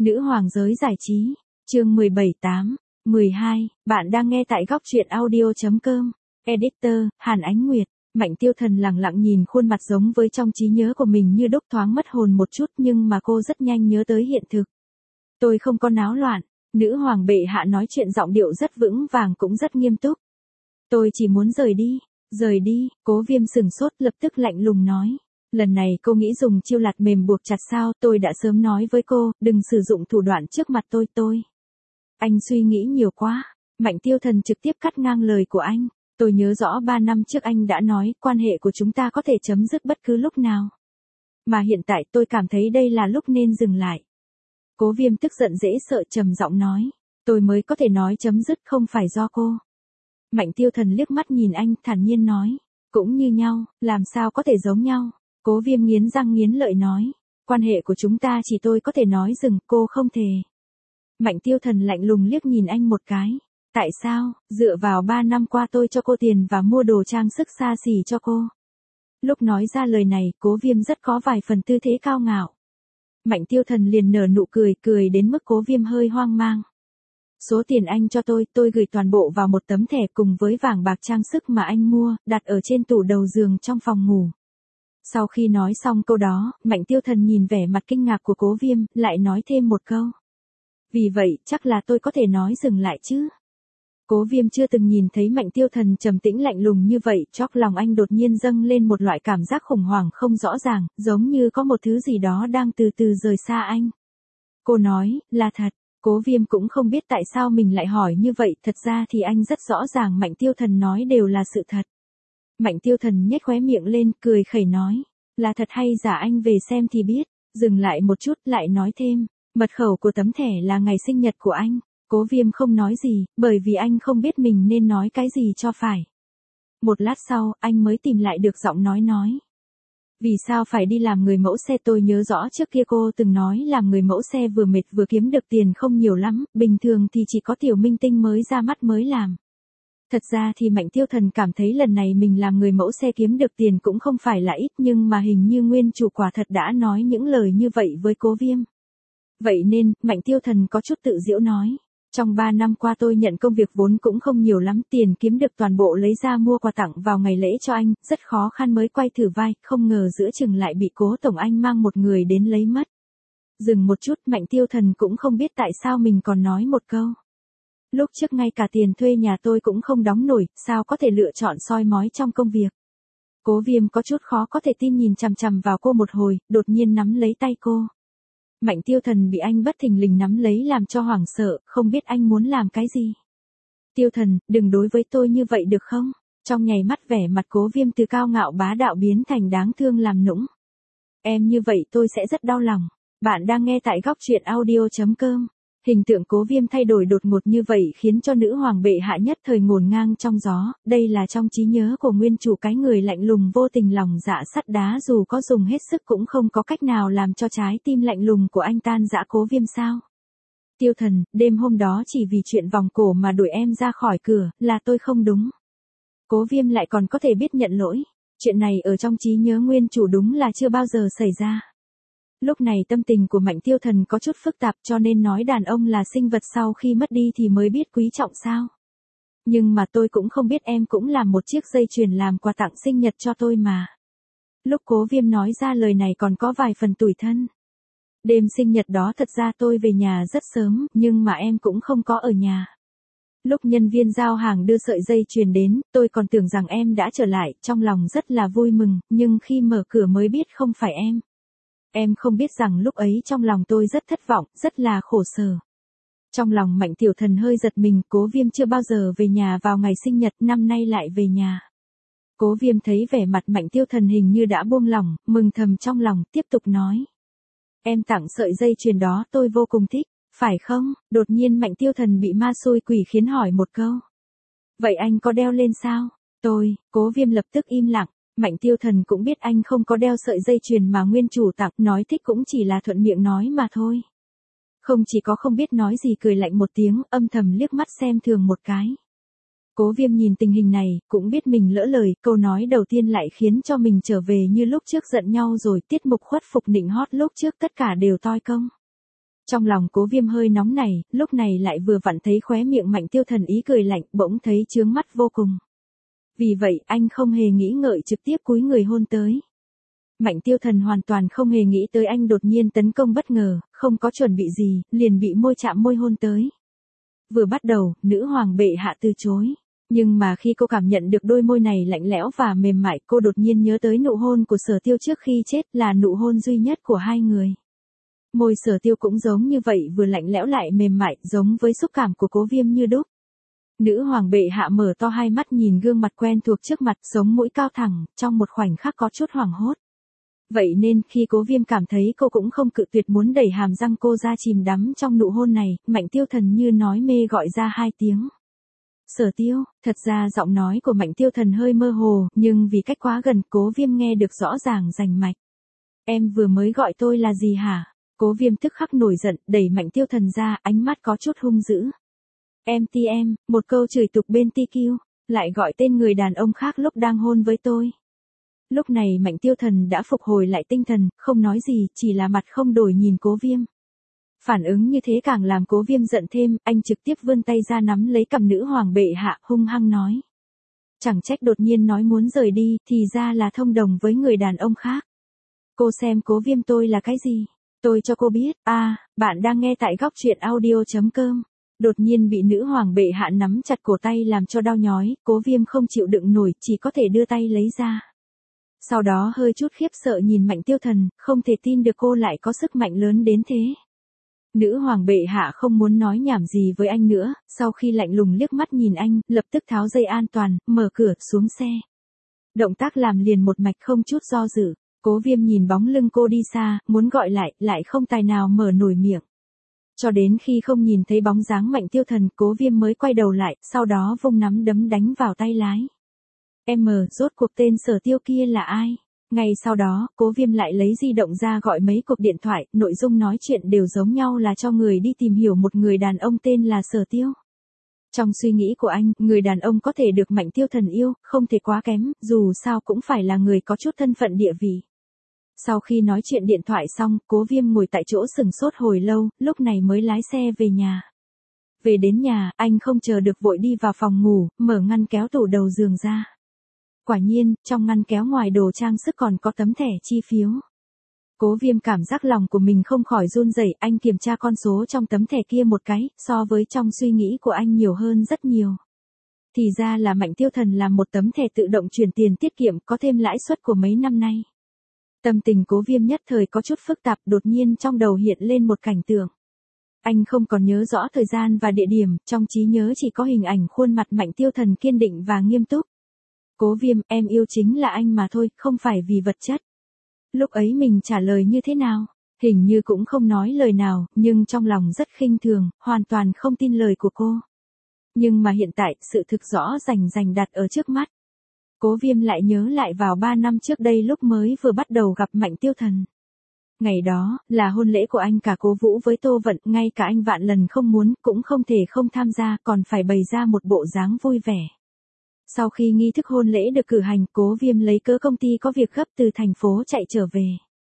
Nữ hoàng giới giải trí, chương 12, bạn đang nghe tại góc truyện audio.com, editor, Hàn Ánh Nguyệt. Mạnh Tiêu Thần lặng lặng nhìn khuôn mặt giống với trong trí nhớ của mình như đúc thoáng mất hồn một chút nhưng mà cô rất nhanh nhớ tới hiện thực. Tôi không có náo loạn, nữ hoàng bệ hạ nói chuyện giọng điệu rất vững vàng cũng rất nghiêm túc. Tôi chỉ muốn rời đi, Cố Viêm sửng sốt lập tức lạnh lùng nói. Lần này cô nghĩ dùng chiêu lạt mềm buộc chặt sao, tôi đã sớm nói với cô, đừng sử dụng thủ đoạn trước mặt tôi. Anh suy nghĩ nhiều quá, Mạnh Tiêu Thần trực tiếp cắt ngang lời của anh. Tôi nhớ rõ 3 năm trước anh đã nói, quan hệ của chúng ta có thể chấm dứt bất cứ lúc nào. Mà hiện tại tôi cảm thấy đây là lúc nên dừng lại. Cố Viêm tức giận dễ sợ trầm giọng nói, tôi mới có thể nói chấm dứt không phải do cô. Mạnh Tiêu Thần liếc mắt nhìn anh thản nhiên nói, cũng như nhau, làm sao có thể giống nhau. Cố Viêm nghiến răng nghiến lợi nói, quan hệ của chúng ta chỉ tôi có thể nói dừng, cô không thể. Mạnh Tiêu Thần lạnh lùng liếc nhìn anh một cái. Tại sao, dựa vào 3 năm qua tôi cho cô tiền và mua đồ trang sức xa xỉ cho cô. Lúc nói ra lời này, Cố Viêm rất có vài phần tư thế cao ngạo. Mạnh Tiêu Thần liền nở nụ cười đến mức Cố Viêm hơi hoang mang. Số tiền anh cho tôi gửi toàn bộ vào một tấm thẻ cùng với vàng bạc trang sức mà anh mua, đặt ở trên tủ đầu giường trong phòng ngủ. Sau khi nói xong câu đó, Mạnh Tiêu Thần nhìn vẻ mặt kinh ngạc của Cố Viêm, lại nói thêm một câu. Vì vậy, chắc là tôi có thể nói dừng lại chứ. Cố Viêm chưa từng nhìn thấy Mạnh Tiêu Thần trầm tĩnh lạnh lùng như vậy, chóp lòng anh đột nhiên dâng lên một loại cảm giác khủng hoảng không rõ ràng, giống như có một thứ gì đó đang từ từ rời xa anh. Cô nói, là thật. Cố Viêm cũng không biết tại sao mình lại hỏi như vậy, thật ra thì anh rất rõ ràng Mạnh Tiêu Thần nói đều là sự thật. Mạnh Tiêu Thần nhếch khóe miệng lên, cười khẩy nói, là thật hay giả anh về xem thì biết. Dừng lại một chút lại nói thêm, mật khẩu của tấm thẻ là ngày sinh nhật của anh. Cố Viêm không nói gì, bởi vì anh không biết mình nên nói cái gì cho phải. Một lát sau, anh mới tìm lại được giọng nói. Vì sao phải đi làm người mẫu xe, tôi nhớ rõ trước kia cô từng nói làm người mẫu xe vừa mệt vừa kiếm được tiền không nhiều lắm, bình thường thì chỉ có tiểu minh tinh mới ra mắt mới làm. Thật ra thì Mạnh Tiêu Thần cảm thấy lần này mình làm người mẫu xe kiếm được tiền cũng không phải là ít, nhưng mà hình như nguyên chủ quả thật đã nói những lời như vậy với Cố Viêm. Vậy nên, Mạnh Tiêu Thần có chút tự giễu nói. Trong 3 năm qua tôi nhận công việc vốn cũng không nhiều lắm, tiền kiếm được toàn bộ lấy ra mua quà tặng vào ngày lễ cho anh, rất khó khăn mới quay thử vai, không ngờ giữa chừng lại bị Cố Tổng Anh mang một người đến lấy mất. Dừng một chút, Mạnh Tiêu Thần cũng không biết tại sao mình còn nói một câu. Lúc trước ngay cả tiền thuê nhà tôi cũng không đóng nổi, sao có thể lựa chọn soi mói trong công việc. Cố Viêm có chút khó có thể tin nhìn chằm chằm vào cô một hồi, đột nhiên nắm lấy tay cô. Mạnh Tiêu Thần bị anh bất thình lình nắm lấy làm cho hoảng sợ, không biết anh muốn làm cái gì. Tiêu Thần, đừng đối với tôi như vậy được không? Trong nháy mắt vẻ mặt Cố Viêm từ cao ngạo bá đạo biến thành đáng thương làm nũng. Em như vậy tôi sẽ rất đau lòng. Bạn đang nghe tại góc truyện audio.com. Hình tượng Cố Viêm thay đổi đột ngột như vậy khiến cho nữ hoàng bệ hạ nhất thời ngổn ngang trong gió, đây là trong trí nhớ của nguyên chủ cái người lạnh lùng vô tình lòng dạ sắt đá dù có dùng hết sức cũng không có cách nào làm cho trái tim lạnh lùng của anh tan rã. Cố Viêm sao? Tiêu Thần, đêm hôm đó chỉ vì chuyện vòng cổ mà đuổi em ra khỏi cửa, là tôi không đúng. Cố Viêm lại còn có thể biết nhận lỗi, chuyện này ở trong trí nhớ nguyên chủ đúng là chưa bao giờ xảy ra. Lúc này tâm tình của Mạnh Tiêu Thần có chút phức tạp cho nên nói đàn ông là sinh vật sau khi mất đi thì mới biết quý trọng sao. Nhưng mà tôi cũng không biết em cũng làm một chiếc dây chuyền làm quà tặng sinh nhật cho tôi mà. Lúc Cố Viêm nói ra lời này còn có vài phần tủi thân. Đêm sinh nhật đó thật ra tôi về nhà rất sớm, nhưng mà em cũng không có ở nhà. Lúc nhân viên giao hàng đưa sợi dây chuyền đến, tôi còn tưởng rằng em đã trở lại, trong lòng rất là vui mừng, nhưng khi mở cửa mới biết không phải em. Em không biết rằng lúc ấy trong lòng tôi rất thất vọng, rất là khổ sở. Trong lòng Mạnh Tiểu Thần hơi giật mình, Cố Viêm chưa bao giờ về nhà vào ngày sinh nhật, năm nay lại về nhà. Cố Viêm thấy vẻ mặt Mạnh Tiêu Thần hình như đã buông lỏng, mừng thầm trong lòng, tiếp tục nói. Em tặng sợi dây chuyền đó tôi vô cùng thích, phải không? Đột nhiên Mạnh Tiêu Thần bị ma xui quỷ khiến hỏi một câu. Vậy anh có đeo lên sao? Cố Viêm lập tức im lặng. Mạnh Tiêu Thần cũng biết anh không có đeo sợi dây chuyền mà nguyên chủ tặng, nói thích cũng chỉ là thuận miệng nói mà thôi. Không chỉ có không biết nói gì cười lạnh một tiếng, âm thầm liếc mắt xem thường một cái. Cố Viêm nhìn tình hình này, cũng biết mình lỡ lời, câu nói đầu tiên lại khiến cho mình trở về như lúc trước giận nhau rồi, tiết mục khuất phục nịnh hót lúc trước tất cả đều toi công. Trong lòng Cố Viêm hơi nóng này, lúc này lại vừa vặn thấy khóe miệng Mạnh Tiêu Thần ý cười lạnh, bỗng thấy chướng mắt vô cùng. Vì vậy, anh không hề nghĩ ngợi trực tiếp cúi người hôn tới. Mạnh Tiêu Thần hoàn toàn không hề nghĩ tới anh đột nhiên tấn công bất ngờ, không có chuẩn bị gì, liền bị môi chạm môi hôn tới. Vừa bắt đầu, nữ hoàng bệ hạ từ chối. Nhưng mà khi cô cảm nhận được đôi môi này lạnh lẽo và mềm mại, cô đột nhiên nhớ tới nụ hôn của Sở Tiêu trước khi chết, là nụ hôn duy nhất của hai người. Môi Sở Tiêu cũng giống như vậy, vừa lạnh lẽo lại mềm mại, giống với xúc cảm của Cố Viêm như đúc. Nữ hoàng bệ hạ mở to hai mắt nhìn gương mặt quen thuộc trước mặt, sống mũi cao thẳng, trong một khoảnh khắc có chút hoảng hốt. Vậy nên, khi Cố Viêm cảm thấy cô cũng không cự tuyệt muốn đẩy hàm răng cô ra chìm đắm trong nụ hôn này, Mạnh Tiêu Thần như nói mê gọi ra hai tiếng. Sở Tiêu, thật ra giọng nói của Mạnh Tiêu Thần hơi mơ hồ, nhưng vì cách quá gần, Cố Viêm nghe được rõ ràng rành mạch. Em vừa mới gọi tôi là gì hả? Cố Viêm tức khắc nổi giận, đẩy Mạnh Tiêu Thần ra, ánh mắt có chút hung dữ. Em, một câu chửi tục bên TQ, lại gọi tên người đàn ông khác lúc đang hôn với tôi. Lúc này Mạnh Tiêu Thần đã phục hồi lại tinh thần, không nói gì, chỉ là mặt không đổi nhìn Cố Viêm. Phản ứng như thế càng làm Cố Viêm giận thêm, anh trực tiếp vươn tay ra nắm lấy cằm nữ hoàng bệ hạ, hung hăng nói. Chẳng trách đột nhiên nói muốn rời đi, thì ra là thông đồng với người đàn ông khác. Cô xem Cố Viêm tôi là cái gì? Tôi cho cô biết, bạn đang nghe tại góc truyện audio.com. Đột nhiên bị nữ hoàng bệ hạ nắm chặt cổ tay làm cho đau nhói, Cố Viêm không chịu đựng nổi, chỉ có thể đưa tay lấy ra. Sau đó hơi chút khiếp sợ nhìn Mạnh Tiêu Thần, không thể tin được cô lại có sức mạnh lớn đến thế. Nữ hoàng bệ hạ không muốn nói nhảm gì với anh nữa, sau khi lạnh lùng liếc mắt nhìn anh, lập tức tháo dây an toàn, mở cửa, xuống xe. Động tác làm liền một mạch không chút do dự. Cố Viêm nhìn bóng lưng cô đi xa, muốn gọi lại không tài nào mở nổi miệng. Cho đến khi không nhìn thấy bóng dáng Mạnh Tiêu Thần, Cố Viêm mới quay đầu lại, sau đó vung nắm đấm đánh vào tay lái. Rốt cuộc tên Sở Tiêu kia là ai? Ngay sau đó, Cố Viêm lại lấy di động ra gọi mấy cuộc điện thoại, nội dung nói chuyện đều giống nhau là cho người đi tìm hiểu một người đàn ông tên là Sở Tiêu. Trong suy nghĩ của anh, người đàn ông có thể được Mạnh Tiêu Thần yêu, không thể quá kém, dù sao cũng phải là người có chút thân phận địa vị. Sau khi nói chuyện điện thoại xong, Cố Viêm ngồi tại chỗ sừng sốt hồi lâu, lúc này mới lái xe về nhà. Về đến nhà, anh không chờ được vội đi vào phòng ngủ, mở ngăn kéo tủ đầu giường ra. Quả nhiên, trong ngăn kéo ngoài đồ trang sức còn có tấm thẻ chi phiếu. Cố Viêm cảm giác lòng của mình không khỏi run rẩy, anh kiểm tra con số trong tấm thẻ kia một cái, so với trong suy nghĩ của anh nhiều hơn rất nhiều. Thì ra là Mạnh Tiêu Thần làm một tấm thẻ tự động chuyển tiền tiết kiệm có thêm lãi suất của mấy năm nay. Tâm tình Cố Viêm nhất thời có chút phức tạp, đột nhiên trong đầu hiện lên một cảnh tượng. Anh không còn nhớ rõ thời gian và địa điểm, trong trí nhớ chỉ có hình ảnh khuôn mặt Mạnh Tiêu Thần kiên định và nghiêm túc. Cố Viêm, em yêu chính là anh mà thôi, không phải vì vật chất. Lúc ấy mình trả lời như thế nào? Hình như cũng không nói lời nào, nhưng trong lòng rất khinh thường, hoàn toàn không tin lời của cô. Nhưng mà hiện tại, sự thực rõ rành đặt ở trước mắt. Cố Viêm lại nhớ lại vào 3 năm trước đây lúc mới vừa bắt đầu gặp Mạnh Tiêu Thần. Ngày đó, là hôn lễ của anh cả Cố Vũ với Tô Vận, ngay cả anh vạn lần không muốn, cũng không thể không tham gia, còn phải bày ra một bộ dáng vui vẻ. Sau khi nghi thức hôn lễ được cử hành, Cố Viêm lấy cớ công ty có việc gấp từ thành phố chạy trở về.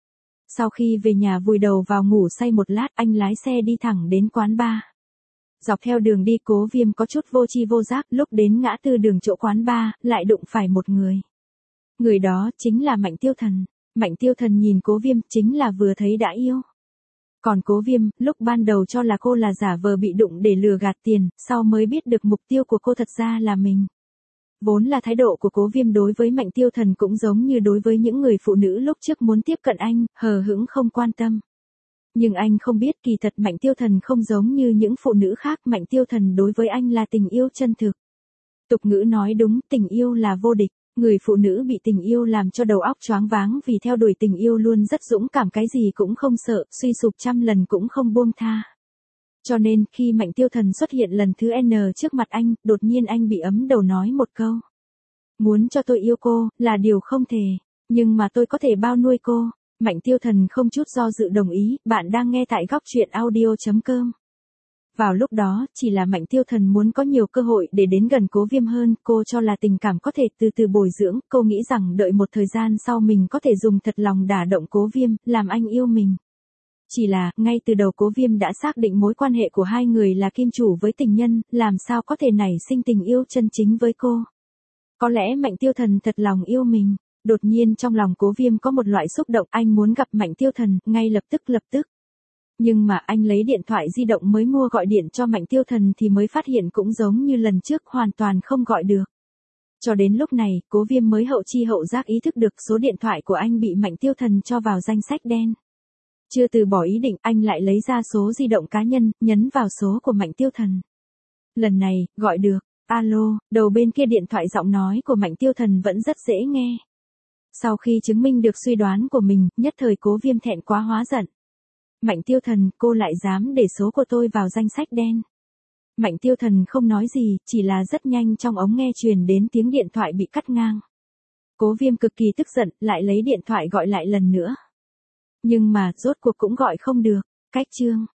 Sau khi về nhà vùi đầu vào ngủ say một lát, anh lái xe đi thẳng đến quán bar. Dọc theo đường đi Cố Viêm có chút vô tri vô giác, lúc đến ngã tư đường chỗ quán bar, lại đụng phải một người. Người đó chính là Mạnh Tiêu Thần. Mạnh Tiêu Thần nhìn Cố Viêm, chính là vừa thấy đã yêu. Còn Cố Viêm, lúc ban đầu cho là cô là giả vờ bị đụng để lừa gạt tiền, sau mới biết được mục tiêu của cô thật ra là mình. Vốn là thái độ của Cố Viêm đối với Mạnh Tiêu Thần cũng giống như đối với những người phụ nữ lúc trước muốn tiếp cận anh, hờ hững không quan tâm. Nhưng anh không biết kỳ thật Mạnh Tiêu Thần không giống như những phụ nữ khác, Mạnh Tiêu Thần đối với anh là tình yêu chân thực. Tục ngữ nói đúng, tình yêu là vô địch. Người phụ nữ bị tình yêu làm cho đầu óc choáng váng vì theo đuổi tình yêu luôn rất dũng cảm, cái gì cũng không sợ, suy sụp trăm lần cũng không buông tha. Cho nên, khi Mạnh Tiêu Thần xuất hiện lần thứ N trước mặt anh, đột nhiên anh bị ấm đầu nói một câu. Muốn cho tôi yêu cô, là điều không thể, nhưng mà tôi có thể bao nuôi cô. Mạnh Tiêu Thần không chút do dự đồng ý, bạn đang nghe tại góc truyện audio.com. Vào lúc đó, chỉ là Mạnh Tiêu Thần muốn có nhiều cơ hội để đến gần Cố Viêm hơn, cô cho là tình cảm có thể từ từ bồi dưỡng, cô nghĩ rằng đợi một thời gian sau mình có thể dùng thật lòng đả động Cố Viêm, làm anh yêu mình. Chỉ là, ngay từ đầu Cố Viêm đã xác định mối quan hệ của hai người là kim chủ với tình nhân, làm sao có thể nảy sinh tình yêu chân chính với cô. Có lẽ Mạnh Tiêu Thần thật lòng yêu mình. Đột nhiên trong lòng Cố Viêm có một loại xúc động, anh muốn gặp Mạnh Tiêu Thần, ngay lập tức. Nhưng mà anh lấy điện thoại di động mới mua gọi điện cho Mạnh Tiêu Thần thì mới phát hiện cũng giống như lần trước, hoàn toàn không gọi được. Cho đến lúc này, Cố Viêm mới hậu chi hậu giác ý thức được số điện thoại của anh bị Mạnh Tiêu Thần cho vào danh sách đen. Chưa từ bỏ ý định, anh lại lấy ra số di động cá nhân, nhấn vào số của Mạnh Tiêu Thần. Lần này, gọi được. Alo, đầu bên kia điện thoại giọng nói của Mạnh Tiêu Thần vẫn rất dễ nghe. Sau khi chứng minh được suy đoán của mình, nhất thời Cố Viêm thẹn quá hóa giận. Mạnh Tiêu Thần, cô lại dám để số của tôi vào danh sách đen. Mạnh Tiêu Thần không nói gì, chỉ là rất nhanh trong ống nghe truyền đến tiếng điện thoại bị cắt ngang. Cố Viêm cực kỳ tức giận, lại lấy điện thoại gọi lại lần nữa. Nhưng mà, rốt cuộc cũng gọi không được. Cách chương